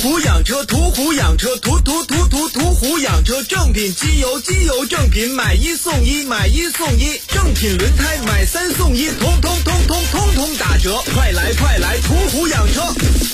虎养车，途虎养车，途虎养车，正品机油，机油正品，买一送一，买一送一，正品轮胎买3送1，通通打折，快来途虎养车。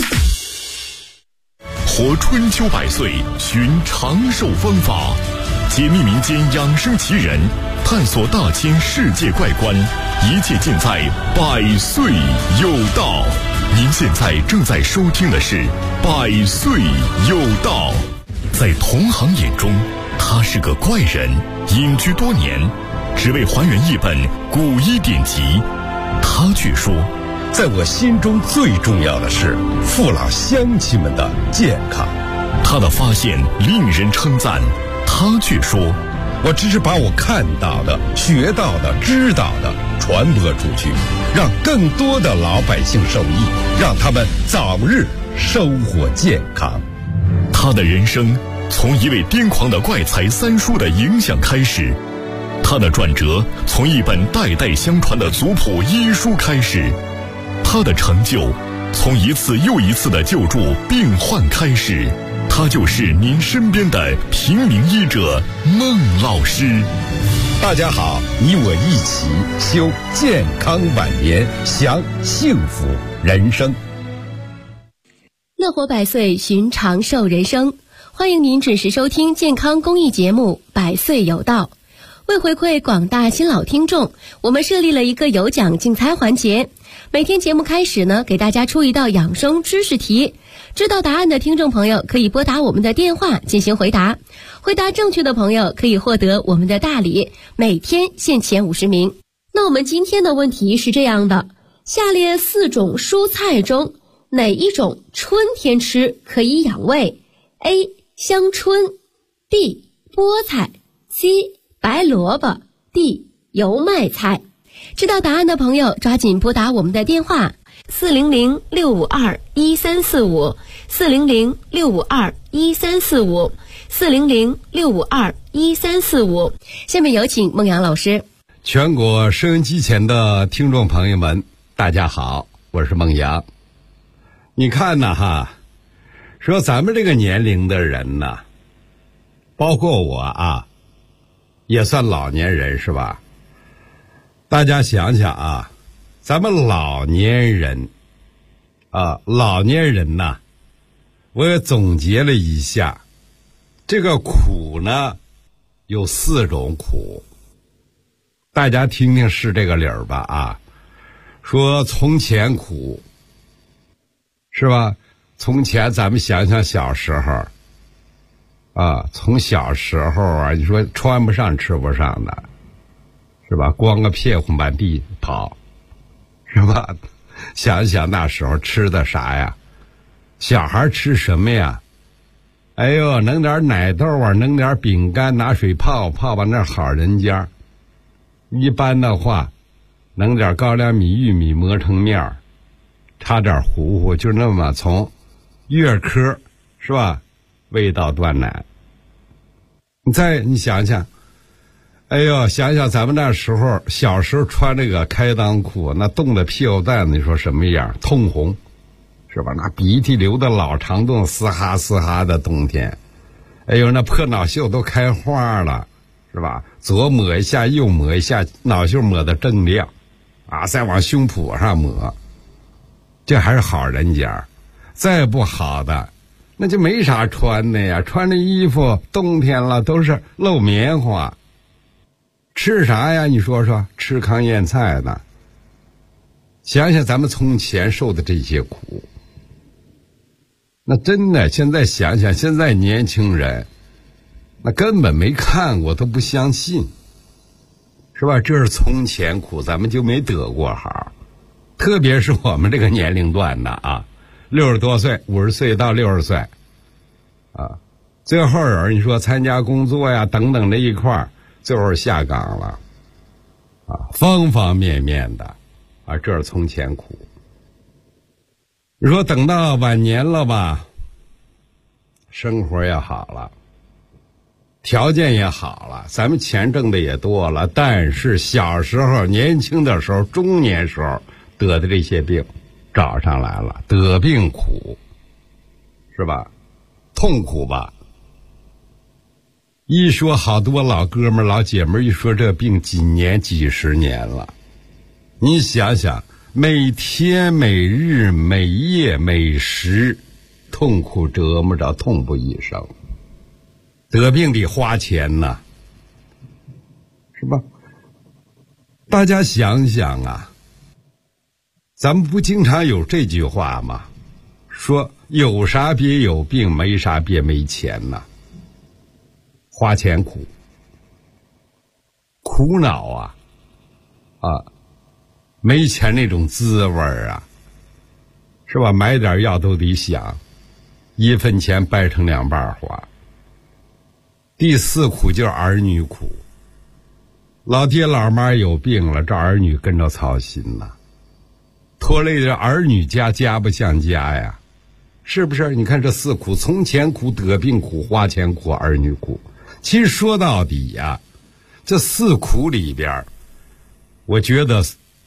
活春秋百岁，寻长寿方法，解密民间养生奇人，探索大千世界怪观，一切尽在百岁有道。您现在正在收听的是百岁有道。在同行眼中，他是个怪人，隐居多年，只为还原一本古医典籍。他却说， 在我心中最重要的是父老乡亲们的健康。 他的发现令人称赞。他却说， 我只是把我看到的、学到的、知道的传播出去，让更多的老百姓受益，让他们早日收获健康。 他的人生从一位癫狂的怪才三叔的影响开始，他的转折从一本代代相传的族谱医书开始，他的成就从一次又一次的救助病患开始。他就是您身边的平民医者孟老师。 大家好，你我一起修健康晚年，享幸福人生。 乐活百岁，寻长寿人生。欢迎您准时收听健康公益节目《百岁有道》。为回馈广大新老听众，我们设立了一个有奖竞猜环节。每天节目开始呢，给大家出一道养生知识题，知道答案的听众朋友可以拨打我们的电话进行回答，回答正确的朋友可以获得我们的大礼，每天限前50名。那我们今天的问题是这样的，下列4种蔬菜中哪一种春天吃可以养胃？ A. 香椿， B. 菠菜， C. 白萝卜， D. 油麦菜。知道答案的朋友抓紧拨打我们的电话400-652-1345 400-652-1345 400-652-1345。下面有请孟阳老师。 全国收音机前的听众朋友们，大家好，我是孟阳。你看呐哈，说咱们这个年龄的人呐，包括我啊，也算老年人是吧？大家想想啊，咱们老年人呐，我也总结了一下，这个苦呢有4种苦，大家听听是这个理儿吧啊。说从前苦，是吧？从前咱们想想小时候啊，从小时候啊，你说穿不上吃不上的，是吧？光个屁股满地跑，是吧？想想那时候吃的啥呀？小孩吃什么呀？哎呦，弄点奶豆啊，弄点饼干，拿水泡泡吧，那好人家。一般的话，弄点高粱米、玉米磨成面，插点糊糊，就那么从月科，是吧？味道断奶。你想想，哎呦，想想咱们那时候小时候穿这个开裆裤，那冻的屁股蛋，你说什么样？通红，是吧？那鼻涕流的老长洞，嘶哈嘶哈的冬天，哎呦，那破脑袖都开花了，是吧？左抹一下，右抹一下，脑袖抹的正亮，啊，再往胸脯上抹，这还是好人家。再不好的，那就没啥穿的呀，穿的衣服冬天了都是露棉花。吃啥呀？你说说，吃糠咽菜呢。想想咱们从前受的这些苦，那真的现在想想，现在年轻人那根本没看过，都不相信，是吧？这是从前苦，咱们就没得过好。特别是我们这个年龄段的啊，60多岁，50岁到60岁啊，最后人你说参加工作呀等等这一块，最后下岗了啊，方方面面的啊，这是从前苦。你说等到晚年了吧，生活也好了，条件也好了，咱们钱挣的也多了，但是小时候年轻的时候中年时候得的这些病找上来了，得病苦，是吧？ 痛苦吧？一说好多老哥们老姐们一说这病几年几十年了，你想想，每天每日每夜每时痛苦折磨着，痛不欲生。得病得花钱呐，是吧？大家想想啊，咱们不经常有这句话吗？说有啥别有病，没啥别没钱呐。花钱苦，苦恼啊，没钱那种滋味啊，是吧？买点药都得想，1分钱掰成2半花。第4苦就是儿女苦，老爹老妈有病了，这儿女跟着操心呐，拖累着儿女家不像家呀，是不是？你看这4苦，从前苦，得病苦，花钱苦，儿女苦。其实说到底呀，这4苦里边，我觉得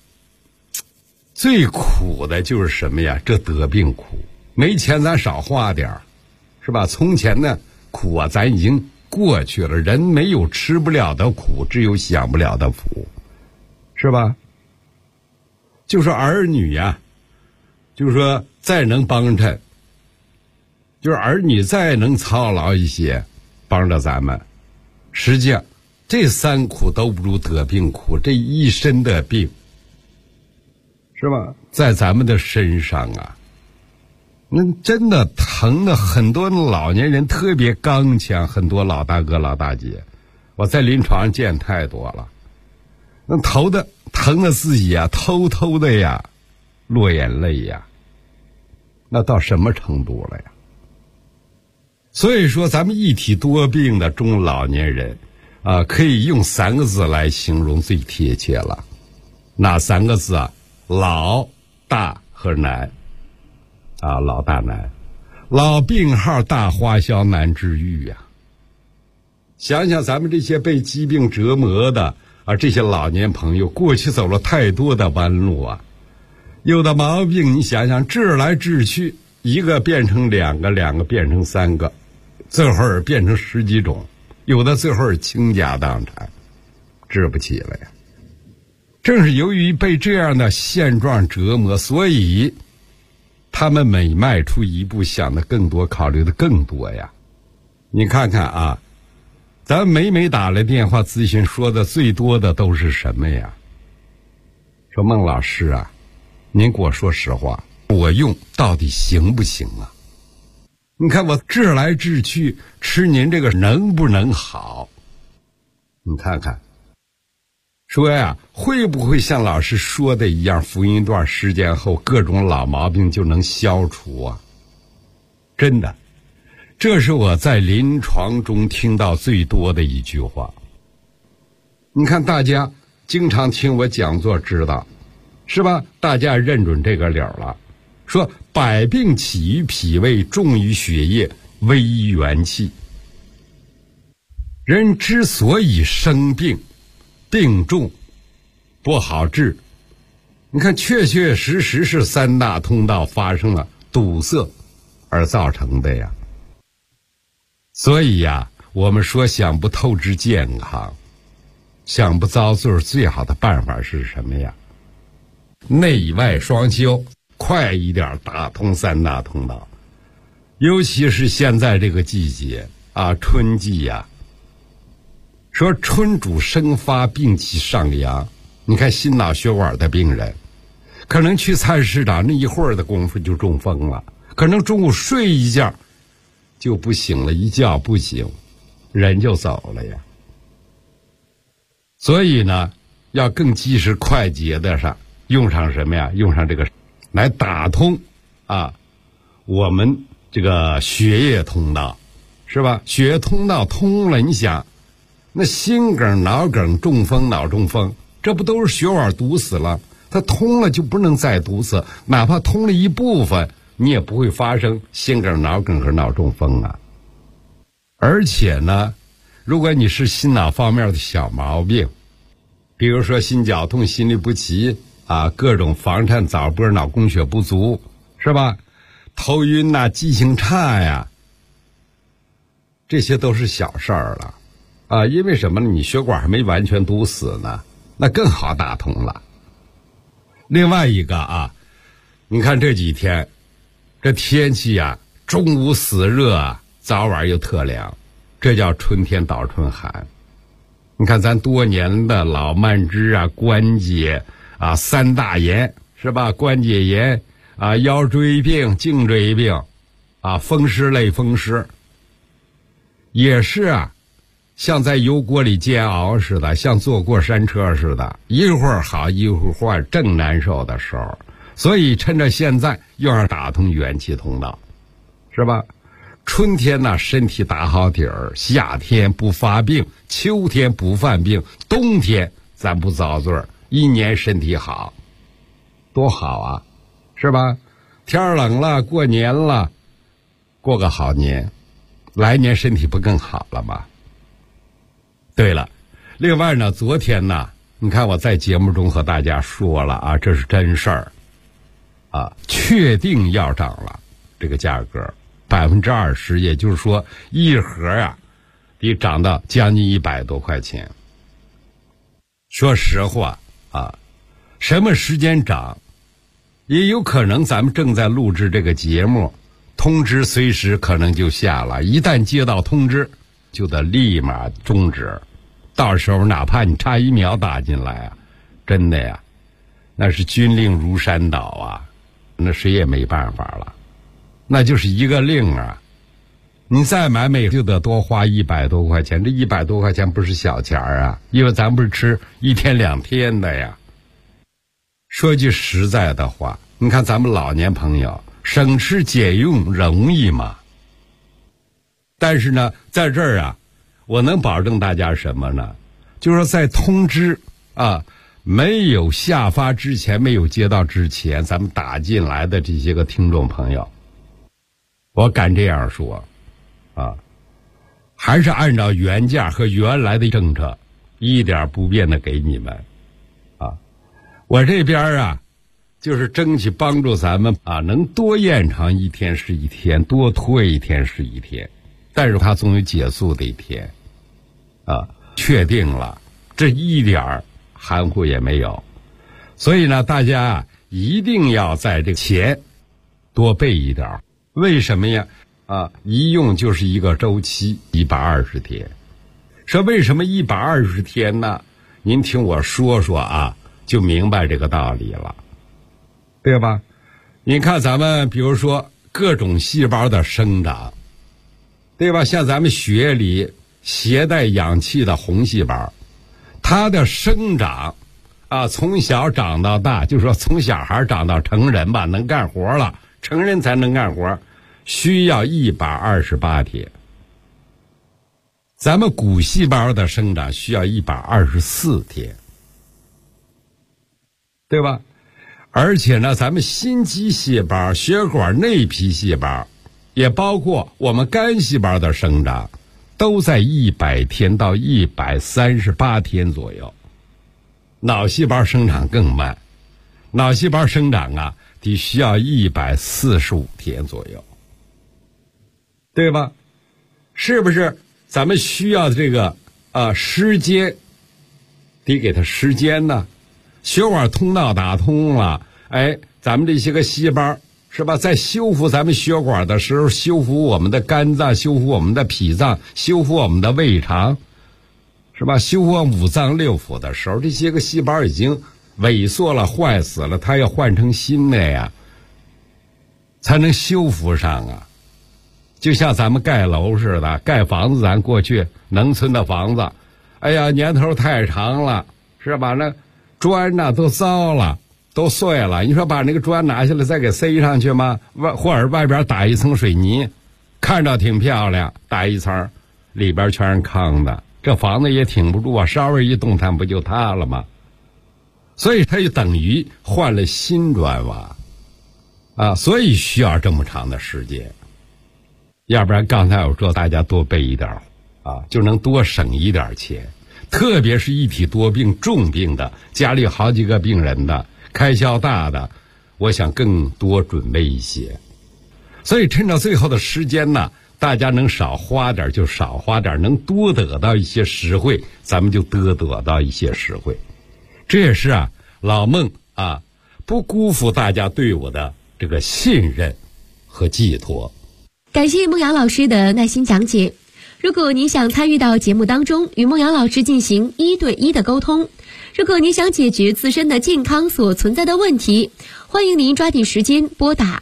最苦的就是什么呀？这得病苦，没钱咱少花点，是吧？从前呢苦啊，咱已经过去了，人没有吃不了的苦，只有享不了的福，是吧？就说儿女呀，就是说再能帮衬，就是儿女再能操劳一些帮着咱们，实际上这3苦都不如得病苦，这一身的病，是吧？在咱们的身上啊，那真的疼的很多老年人特别刚强，很多老大哥老大姐，我在临床上见太多了，那疼的自己啊，偷偷的呀落眼泪呀，那到什么程度了呀？所以说咱们一体多病的中老年人可以用3个字来形容最贴切了。哪3个字啊？老大和难老大难，老病号大花销难治愈呀。想想咱们这些被疾病折磨的这些老年朋友，过去走了太多的弯路啊，有的毛病你想想治来治去，一个变成2个，2个变成3个，最后变成10几种，有的最后倾家荡产，治不起了呀。正是由于被这样的现状折磨，所以他们每迈出一步想的更多，考虑的更多呀。你看看啊，咱每打来电话咨询，说的最多的都是什么呀？说孟老师啊，您给我说实话，我用到底行不行啊？你看我治来治去，吃您这个能不能好？你看看，说呀，会不会像老师说的一样，服用一段时间后，各种老毛病就能消除啊？真的，这是我在临床中听到最多的一句话。你看大家经常听我讲座知道，是吧？大家认准这个理儿了，说百病起于脾胃，重于血液，危于元气。人之所以生病，病重不好治，你看确确实实是3大通道发生了堵塞而造成的呀。所以呀，我们说想不透支健康，想不遭罪，最好的办法是什么呀？内外双修，快一点打通3大通道。尤其是现在这个季节春季呀，说春主生发，病气上扬。你看心脑血管的病人，可能去菜市场那一会儿的功夫就中风了，可能中午睡一觉就不醒了，一觉不醒人就走了呀。所以呢，要更及时快捷的上用上什么呀？用上这个来打通我们这个血液通道，是吧？血液通道通了，你想那心梗、脑梗、中风、脑中风，这不都是血管堵死了？它通了就不能再堵死，哪怕通了一部分，你也不会发生心梗、脑梗和脑中风啊。而且呢，如果你是心脑方面的小毛病，比如说心绞痛、心律不齐各种房颤、早搏、脑供血不足，是吧？头晕记性差呀， 这些都是小事儿了啊。因为什么呢？你血管还没完全堵死呢，那更好打通了。另外一个啊，你看这几天这天气啊，中午死热啊，早晚又特凉，这叫春天倒春寒。你看咱多年的老慢支啊、关节啊、三大炎是吧？关节炎啊、腰椎病、颈椎病啊、风湿类风湿，也是啊，像在油锅里煎熬似的，像坐过山车似的，一会儿好一会儿坏，正难受的时候。所以趁着现在又要打通元气通道，是吧？春天呢，身体打好底儿，夏天不发病，秋天不犯病，冬天咱不遭罪儿，一年身体好，多好啊，是吧？天冷了，过年了，过个好年，来年身体不更好了吗？对了，另外呢，昨天呢，你看我在节目中和大家说了啊，这是真事儿啊，确定要涨了，这个价格20%，也就是说一盒啊得涨到将近100多块钱。说实话啊，什么时间涨也有可能，咱们正在录制这个节目，通知随时可能就下了，一旦接到通知就得立马终止，到时候哪怕你差1秒打进来啊，真的呀，那是军令如山倒啊，那谁也没办法了，那就是一个令啊。你再买每就得多花100多块钱，这100多块钱不是小钱啊，因为咱不是吃1天2天的呀。说句实在的话，你看咱们老年朋友省吃俭用容易吗？但是呢，在这儿啊，我能保证大家什么呢？就是说在通知啊没有下发之前，没有接到之前，咱们打进来的这些个听众朋友，我敢这样说啊，还是按照原价和原来的政策一点不变的给你们啊。我这边啊就是争取帮助咱们啊，能多延长1天是1天，多拖1天是1天，但是它总有结束的一天啊，确定了，这一点含糊也没有。所以呢，大家啊一定要在这个钱多备一点。为什么呀？啊，一用就是一个周期120天。说为什么120天呢？您听我说说啊，就明白这个道理了，对吧？你看咱们比如说各种细胞的生长，对吧？像咱们血液里携带氧气的红细胞，它的生长啊，从小长到大，就是说从小孩长到成人吧，能干活了，成人才能干活，需要128天。咱们骨细胞的生长需要124天，对吧？而且呢，咱们心肌细胞、血管内皮细胞，也包括我们肝细胞的生长，都在100天到138天左右。脑细胞生长更慢，脑细胞生长啊，得需要145天左右，对吧？是不是？咱们需要这个时间，得给它时间呢。血管通道打通了，哎，咱们这些个细胞是吧，在修复咱们血管的时候，修复我们的肝脏，修复我们的脾脏，修复我们的胃肠，是吧？修复5脏6腑的时候，这些个细胞已经萎缩了、坏死了，它要换成新的呀，才能修复上啊。就像咱们盖楼似的，盖房子，咱过去农村的房子，哎呀，年头太长了，是吧？那砖呢都糟了，都碎了，你说把那个砖拿下来再给塞上去吗？或者外边打一层水泥，看着挺漂亮，打一层，里边全是糠的，这房子也挺不住啊，稍微一动弹不就塌了吗？所以它就等于换了新砖瓦啊，所以需要这么长的时间。要不然刚才我说大家多备一点啊，就能多省一点钱。特别是一体多病重病的，家里有好几个病人的，开销大的，我想更多准备一些。所以趁着最后的时间呢， 大家能少花点就少花点，能多得到一些实惠，咱们就多得到一些实惠。这也是老孟不辜负大家对我的这个信任和寄托。 感谢孟阳老师的耐心讲解。如果您想参与到节目当中，与孟阳老师进行1对1的沟通，如果您想解决自身的健康所存在的问题，欢迎您抓紧时间拨打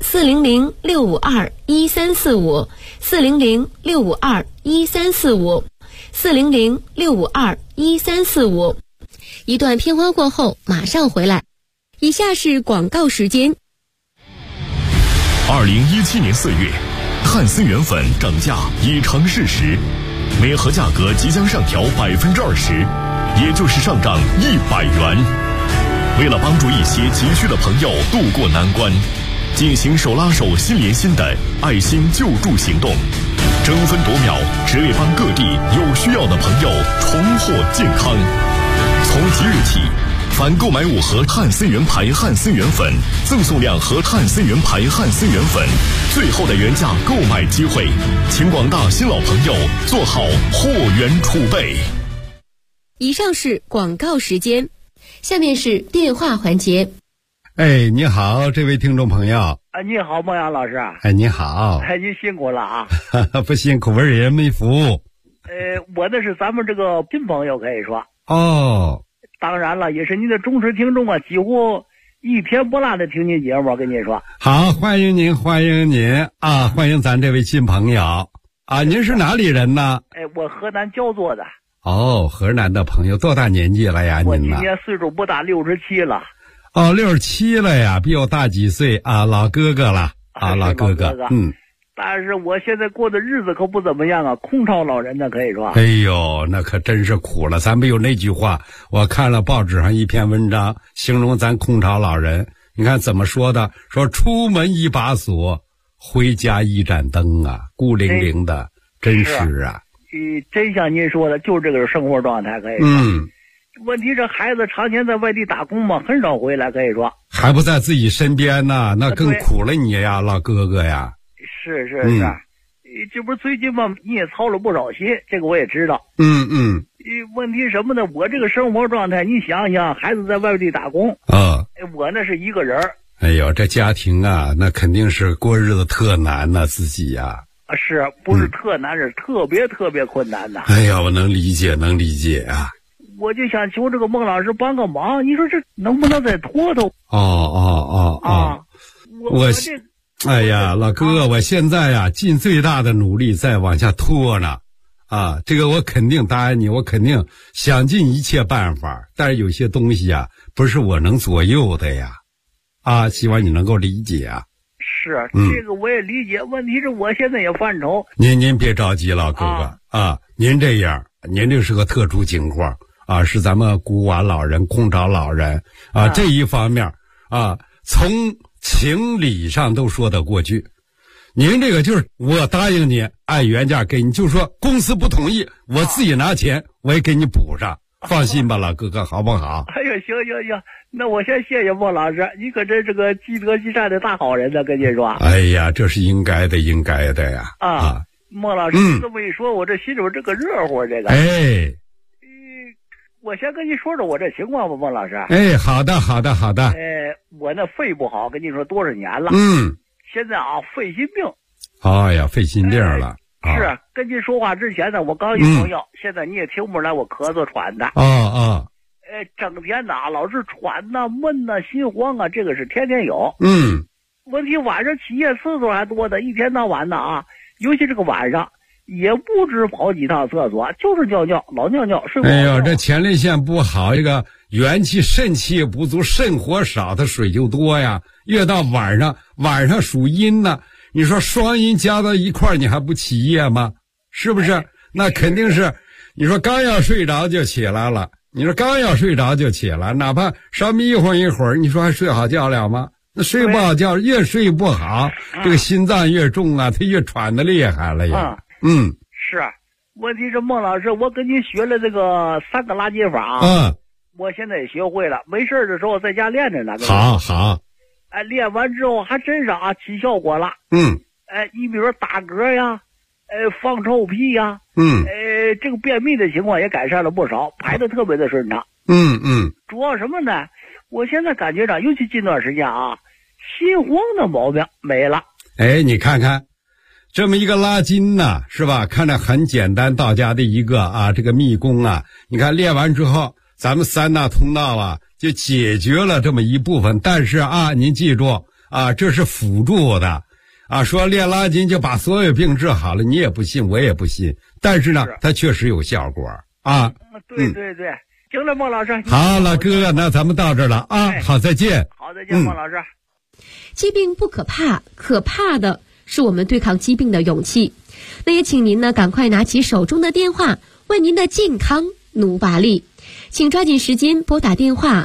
400-652-1345 400-652-1345 400-652-1345。一段片花过后马上回来。以下是广告时间。 2017年4月，汉森源粉涨价已成事实，每盒价格即将上调20%，也就是上涨100元。为了帮助一些急需的朋友渡过难关，进行手拉手心连心的爱心救助行动，争分夺秒，只为帮各地有需要的朋友重获健康。从即日起，凡购买5盒汉森源牌汉森源粉，赠送2盒汉森源牌汉森源粉，最后的原价购买机会，请广大新老朋友做好货源储备。 以上是广告时间，下面是电话环节。 你好，这位听众朋友。 你好，孟阳老师。 你好。 您辛苦了啊。 不辛苦，为人民服务。 我那是咱们这个新朋友，可以说。当然了，也是您的忠实听众啊，几乎一天不落的听您节目，跟您说。 好，欢迎您，欢迎您啊，欢迎咱这位新朋友啊。您是哪里人呢？ 我河南焦作的。 河南的朋友，多大年纪了呀？您呢？ 我今年岁数不大，67了。 67了呀，比我大几岁啊，老哥哥了啊，老哥哥。 但是我现在过的日子可不怎么样啊，空巢老人呢，可以说。 哎呦，那可真是苦了。咱们有那句话，我看了报纸上一篇文章，形容咱空巢老人。你看怎么说的？说出门一把锁，回家一盏灯啊，孤零零的，真是啊。 真像您说的，就是这个生活状态，可以说。问题是孩子常年在外地打工嘛，很少回来，可以说。 还不在自己身边呢，那更苦了你呀，老哥哥呀。 是，这不是最近嘛，你也操了不少心，这个我也知道。问题什么呢？我这个生活状态，你想想，孩子在外地打工我那是一个人。 哎呦，这家庭啊，那肯定是过日子特难呐，自己呀。 是不是特难？是特别特别困难的。 哎呀，我能理解啊。 我就想求这个孟老师帮个忙，你说这能不能再拖拖？ 哎呀，老哥，我现在呀尽最大的努力在往下拖呢，这个我肯定答应你，我肯定想尽一切办法，但是有些东西啊不是我能左右的呀，希望你能够理解啊。 是，这个我也理解，问题是我现在也犯愁。 您别着急，老哥哥您这样，您这是个特殊情况是咱们孤寡老人、空巢老人这一方面从情理上都说得过去。您这个就是我答应你按原价给你，就说公司不同意，我自己拿钱我也给你补上，放心吧，老哥哥，好不好？ 哎呦，行，那我先谢谢孟老师，你可真是个积德积善的大好人呢，跟你说。 哎呀，这是应该的呀。 孟老师这么一说，我这心里边这个热乎，这个。我先跟你说说我这情况吧，孟老师。 好的。 我那肺不好，跟你说多少年了。现在肺心病。 肺心病了。 是，跟您说话之前呢，我刚一用药，现在你也听不出来我咳嗽喘的。整天的老是喘呐、闷呐、心慌啊，这个是天天有。问题晚上起夜次数还多的，一天到晚的尤其这个晚上。也不知跑几趟厕所，就是尿尿，老尿尿，睡不好。哎呦， 这前列腺不好，这个元气、肾气也不足，肾火少，它水就多呀。越到晚上属阴呢，你说双阴加到一块儿，你还不起夜吗？是不是？那肯定是，你说刚要睡着就起来了，哪怕稍迷糊一会儿，你说还睡好觉了吗？那睡不好觉，越睡不好，这个心脏越重啊，它越喘得厉害了呀。 是，问题是孟老师，我跟您学了这个3个垃圾法我现在也学会了，没事的时候在家练着呢。 好， 练完之后还真是起效果了。 你比如说打嗝呀，放臭屁呀，这个便秘的情况也改善了不少，排的特别的顺畅。主要什么呢？我现在感觉到，尤其近段时间啊，心慌的毛病没了。 你看看，这么一个拉筋呢，是吧？看着很简单到家的一个这个秘功啊，你看练完之后，咱们3大通道啊就解决了这么一部分。但是您记住这是辅助的说练拉筋就把所有病治好了，你也不信，我也不信。但是呢，它确实有效果对，行了，孟老师。 好了，哥，那咱们到这儿了好，再见。 好，再见，孟老师。 疾病不可怕，可怕的是我们对抗疾病的勇气。那也请您呢赶快拿起手中的电话，为您的健康努把力。请抓紧时间拨打电话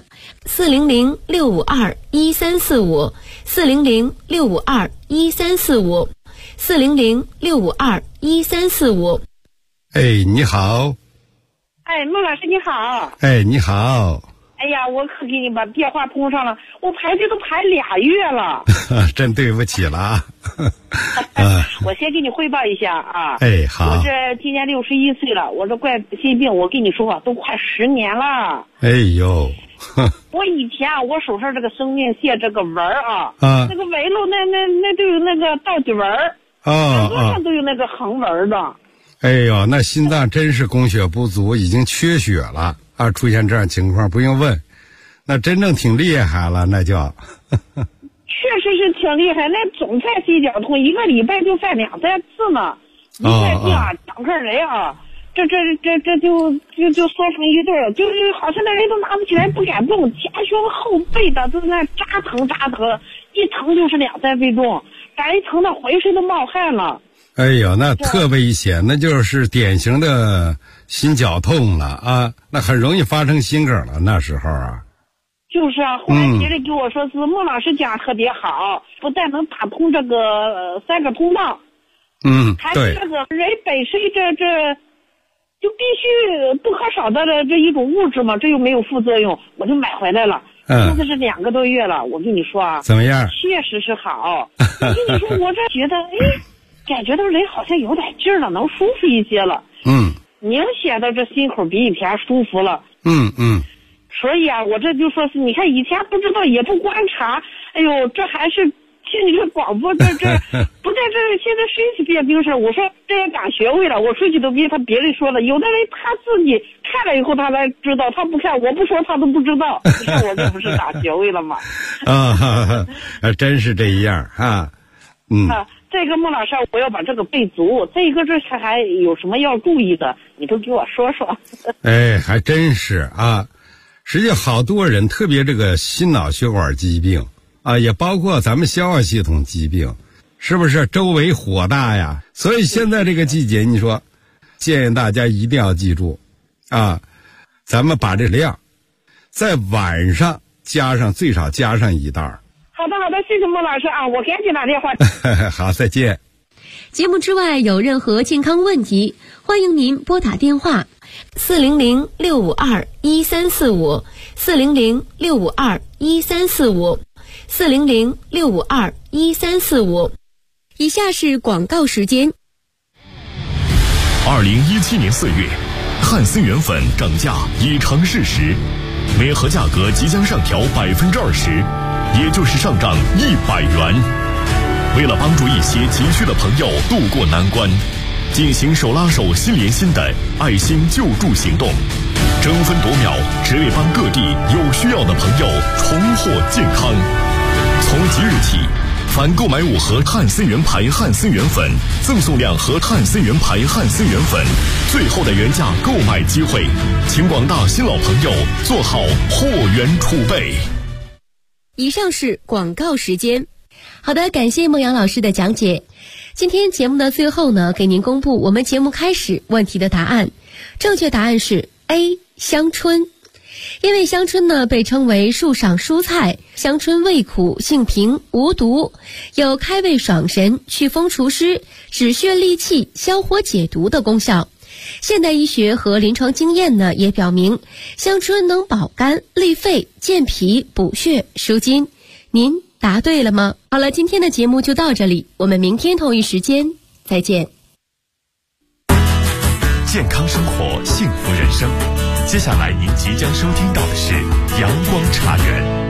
400-652-1345 400-652-1345 400-652-1345。 你好。 孟老师你好。 你好。 哎呀，我可给你把电话通上了，我排队都排2月了。 真对不起了我先给你汇报一下好。 我这今年61岁了，我这怪心病，我跟你说都快10年了。我以前我手上这个生命线这个纹那个纹路那都有那个倒底纹很多上都有那个横纹的。 那心脏真是供血不足，已经缺血了出现这样情况不用问，那真正挺厉害了，那就确实是挺厉害，那总犯心绞痛，1个礼拜就犯2-3次呢。一犯病整个人这就缩成一对了，就是好像那人都拿不起来，不敢动，前胸后背的都那扎疼，一疼就是2-3分钟，把人疼的浑身都冒汗了。 那特危险，那就是典型的心绞痛了那很容易发生心梗了，那时候就是后来别人给我说是孟老师讲特别好，不但能打通这个3个通道，还是这个人本身这就必须不可少的这一种物质嘛，这又没有副作用，我就买回来了。现在是2个多月了，我跟你说怎么样？ 确实是好。我跟你说，我这觉得感觉到人好像有点劲儿了，能舒服一些了。明显的这心口比以前舒服了。所以我这就说是，你看以前不知道也不观察，这还是听你这广播这不在这现在谁是变病事，我说这也赶学会了，我出去都跟别人说了，有的人他自己看了以后他才知道，他不看我不说他都不知道。你看我这不是打学会了吗？ 真是这样这个孟老师，我要把这个备足。这个这还有什么要注意的，你都给我说说。 还真是实际好多人，特别这个心脑血管疾病也包括咱们消化系统疾病，是不是周围火大呀？所以现在这个季节，你说建议大家一定要记住咱们把这量在晚上最少加上1袋。 好的，谢谢孟老师我赶紧打电话。 好，再见。 节目之外有任何健康问题，欢迎您拨打电话400-652-1345 400-652-1345 400-652-1345。以下是广告时间。 2017年4月，汉森源粉涨价已成事实，联合价格即将上调20%，也就是上涨100元。为了帮助一些急需的朋友渡过难关，进行手拉手心连心的爱心救助行动，争分夺秒，只为帮各地有需要的朋友重获健康。从即日起，凡购买5盒汉森源牌汉森源粉，赠送2盒汉森源牌汉森源粉，最后的原价购买机会，请广大新老朋友做好货源储备。 以上是广告时间。好的，感谢孟阳老师的讲解。今天节目的最后呢，给您公布我们节目开始问题的答案。正确答案是 A 香椿。因为香椿呢被称为树上蔬菜，香椿味苦，性平，无毒，有开胃爽神、祛风除湿、止血利气、消火解毒的功效。现代医学和临床经验呢也表明，香椿能保肝、利肺、健脾、补血、舒筋。您答对了吗？好了，今天的节目就到这里，我们明天同一时间再见。 健康生活，幸福人生。接下来您即将收听到的是阳光茶园。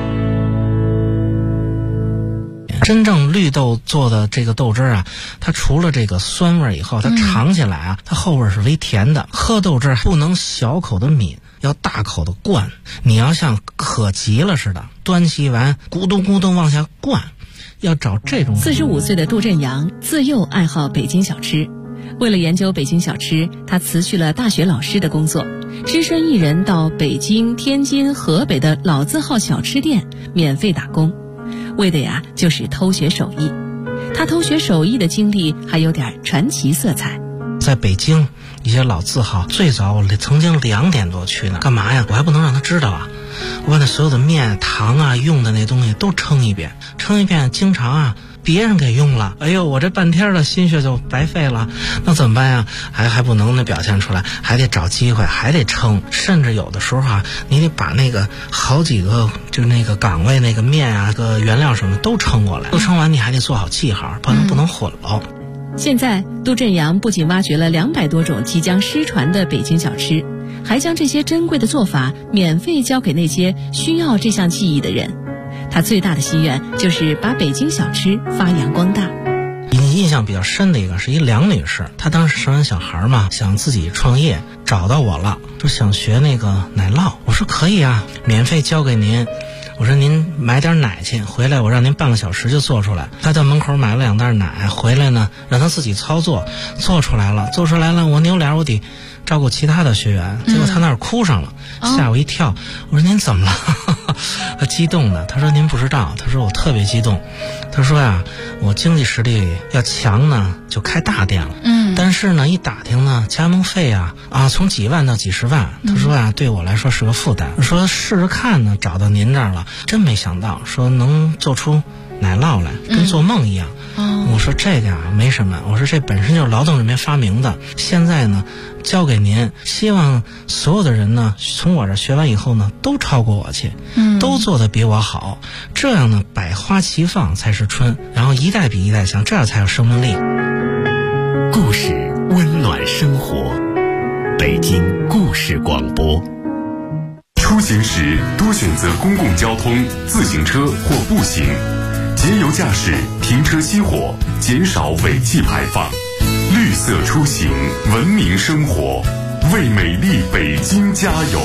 真正绿豆做的这个豆汁啊，它除了这个酸味以后，它尝起来啊，它后味是微甜的。喝豆汁不能小口的抿，要大口的灌。你要像渴急了似的，端起完咕咚咕咚往下灌，要找这种。 45岁的杜振阳自幼爱好北京小吃，为了研究北京小吃，他辞去了大学老师的工作，只身一人到北京、天津、河北的老字号小吃店免费打工，为的呀就是偷学手艺。他偷学手艺的经历还有点传奇色彩。 在北京一些老字号，最早我曾经2点多去呢，干嘛呀？我还不能让他知道啊！我把那所有的面、糖啊、用的那东西都称一遍，经常啊别人给用了，哎呦，我这半天的心血就白费了，那怎么办呀？还不能表现出来，还得找机会，还得称，甚至有的时候啊，你得把那个好几个就那个岗位那个面啊、个原料什么都称过来，都称完你还得做好记号，不能混了。 现在杜振阳不仅挖掘了200多种即将失传的北京小吃，还将这些珍贵的做法免费教给那些需要这项技艺的人。他最大的心愿就是把北京小吃发扬光大。 印象比较深的一个是一梁女士，她当时生完小孩嘛，想自己创业，找到我了，说想学那个奶酪。我说可以啊，免费教给您。我说您买点奶去，回来我让您半个小时就做出来。他到门口买了2袋奶，回来呢让他自己操作，做出来了，我扭脸我得照顾其他的学员，结果他那儿哭上了，吓我一跳。我说您怎么了？他激动的，他说您不知道，他说我特别激动。他说呀，我经济实力要强呢，就开大店了。但是呢，一打听呢，加盟费啊从几万到几十万。他说呀，对我来说是个负担。我说试试看呢，找到您这儿了，真没想到说能做出奶酪来，跟做梦一样。我说这个没什么，我说这本身就是劳动人民发明的，现在呢交给您，希望所有的人呢从我这学完以后呢都超过我去，都做得比我好，这样呢百花齐放才是春，然后一代比一代强，这样才有生命力。 故事温暖生活，北京故事广播。出行时多选择公共交通、自行车或步行，节油驾驶，停车熄火，减少尾气排放。绿色出行，文明生活，为美丽北京加油。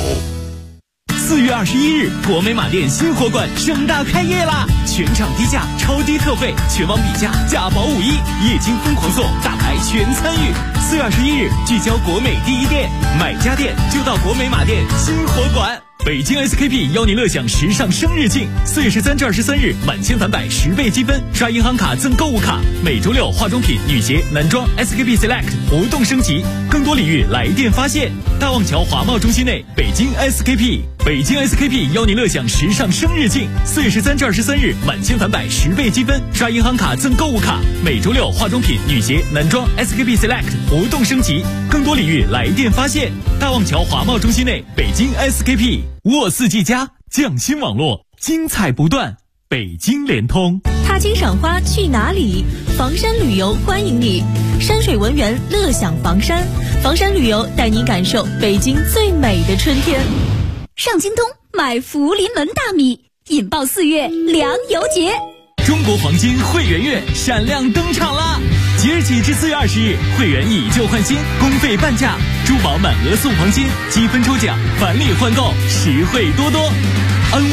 4月21日，国美马店新货馆盛大开业啦！全场低价，超低特惠，全网比价，价保51，液晶疯狂送，大牌全参与。4月21日，聚焦国美第一店，买家电就到国美马店新货馆。北京 SKP 邀您乐享时尚生日庆，4月13至23日，满千返百10倍积分，刷银行卡赠购物卡。每周6化妆品、女鞋、男装 SKP Select 活动升级，更多礼遇来电发现。大望桥华贸中心内，北京 SKP。北京 SKP 邀您乐享时尚生日庆，4月13至23日，满千返百10倍积分，刷银行卡赠购物卡。每周6化妆品、女鞋、男装 SKP Select 活动升级，更多礼遇来电发现。大望桥华贸中心内，北京 SKP。沃四 G 家匠心网络，精彩不断。北京联通。 踏青赏花去哪里？房山旅游欢迎你，山水文园乐享房山，房山旅游带你感受北京最美的春天。 上京东买福临门大米，引爆4月粮油节。 中国黄金会员月闪亮登场啦！即日起至4月20日，会员以旧换新，公费半价，珠宝满额送黄金，积分抽奖，返利换购，实惠多多。